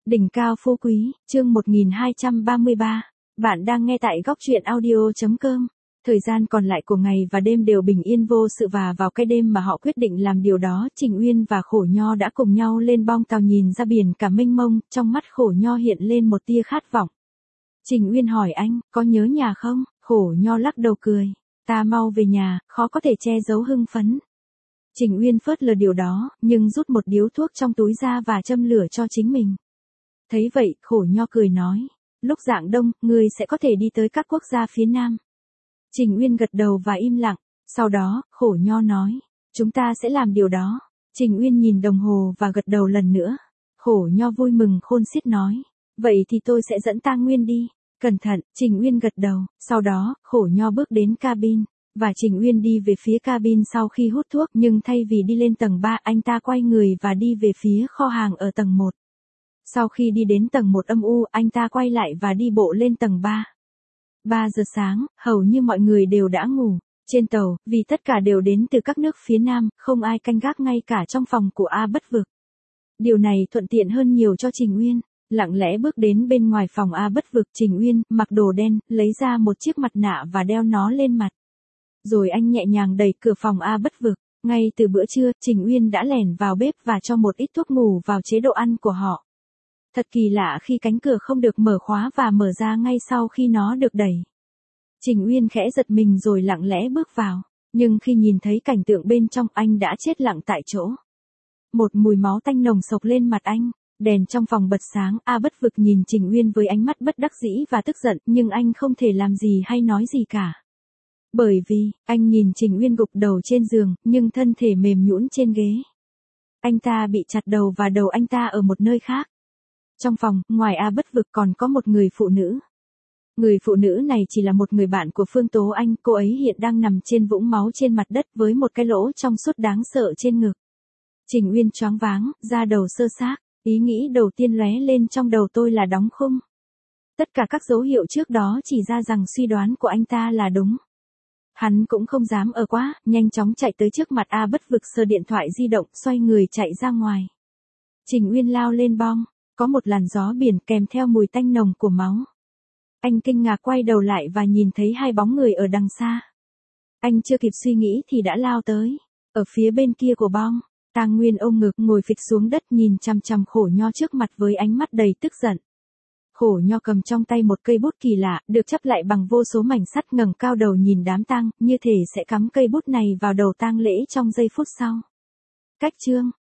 Đỉnh cao phú quý, chương 1233. Bạn đang nghe tại góc truyện audio.com. Thời gian còn lại của ngày và đêm đều bình yên vô sự và vào cái đêm mà họ quyết định làm điều đó, Trình Uyên và Khổ Nho đã cùng nhau lên bong tàu nhìn ra biển cả mênh mông, trong mắt Khổ Nho hiện lên một tia khát vọng. Trình Uyên hỏi anh, có nhớ nhà không? Khổ Nho lắc đầu cười. Ta mau về nhà, khó có thể che giấu hưng phấn. Trình Uyên phớt lờ điều đó, nhưng rút một điếu thuốc trong túi ra và châm lửa cho chính mình. Thấy vậy, Khổ Nho cười nói, lúc rạng đông, ngươi sẽ có thể đi tới các quốc gia phía Nam. Trình Uyên gật đầu và im lặng, sau đó, Khổ Nho nói, chúng ta sẽ làm điều đó. Trình Uyên nhìn đồng hồ và gật đầu lần nữa. Khổ Nho vui mừng khôn xiết nói, vậy thì tôi sẽ dẫn Ta Nguyên đi. Cẩn thận, Trình Uyên gật đầu, sau đó, Khổ Nho bước đến cabin. Và Trình Uyên đi về phía cabin sau khi hút thuốc, nhưng thay vì đi lên tầng 3, anh ta quay người và đi về phía kho hàng ở tầng 1. Sau khi đi đến tầng 1 âm u, anh ta quay lại và đi bộ lên tầng 3. 3 giờ sáng, hầu như mọi người đều đã ngủ. Trên tàu, vì tất cả đều đến từ các nước phía Nam, không ai canh gác ngay cả trong phòng của A Bất Vực. Điều này thuận tiện hơn nhiều cho Trình Uyên. Lặng lẽ bước đến bên ngoài phòng A Bất Vực, Trình Uyên mặc đồ đen, lấy ra một chiếc mặt nạ và đeo nó lên mặt. Rồi anh nhẹ nhàng đẩy cửa phòng A Bất Vực. Ngay từ bữa trưa, Trình Uyên đã lẻn vào bếp và cho một ít thuốc ngủ vào chế độ ăn của họ. Thật kỳ lạ khi cánh cửa không được mở khóa và mở ra ngay sau khi nó được đẩy. Trình Uyên khẽ giật mình rồi lặng lẽ bước vào. Nhưng khi nhìn thấy cảnh tượng bên trong, anh đã chết lặng tại chỗ. Một mùi máu tanh nồng sộc lên mặt anh. Đèn trong phòng bật sáng, A Bất Vực nhìn Trình Uyên với ánh mắt bất đắc dĩ và tức giận, nhưng anh không thể làm gì hay nói gì cả. Bởi vì, anh nhìn Trình Uyên gục đầu trên giường, nhưng thân thể mềm nhũn trên ghế. Anh ta bị chặt đầu và đầu anh ta ở một nơi khác. Trong phòng, ngoài A Bất Vực còn có một người phụ nữ. Người phụ nữ này chỉ là một người bạn của Phương Tố Anh, cô ấy hiện đang nằm trên vũng máu trên mặt đất với một cái lỗ trong suốt đáng sợ trên ngực. Trình Uyên choáng váng, da đầu sơ xác, ý nghĩ đầu tiên lóe lên trong đầu tôi là đóng khung. Tất cả các dấu hiệu trước đó chỉ ra rằng suy đoán của anh ta là đúng. Hắn cũng không dám ở quá, nhanh chóng chạy tới trước mặt A Bất Vực, sờ điện thoại di động, xoay người chạy ra ngoài. Trình Uyên lao lên bong, có một làn gió biển kèm theo mùi tanh nồng của máu. Anh kinh ngạc quay đầu lại và nhìn thấy hai bóng người ở đằng xa. Anh chưa kịp suy nghĩ thì đã lao tới. Ở phía bên kia của bong, Tang Nguyên ôm ngực ngồi phịch xuống đất nhìn chằm chằm Khổ Nho trước mặt với ánh mắt đầy tức giận. Khổ Nho cầm trong tay một cây bút kỳ lạ, được chắp lại bằng vô số mảnh sắt, ngẩng cao đầu nhìn đám tang, như thể sẽ cắm cây bút này vào đầu tang lễ trong giây phút sau. Cách chương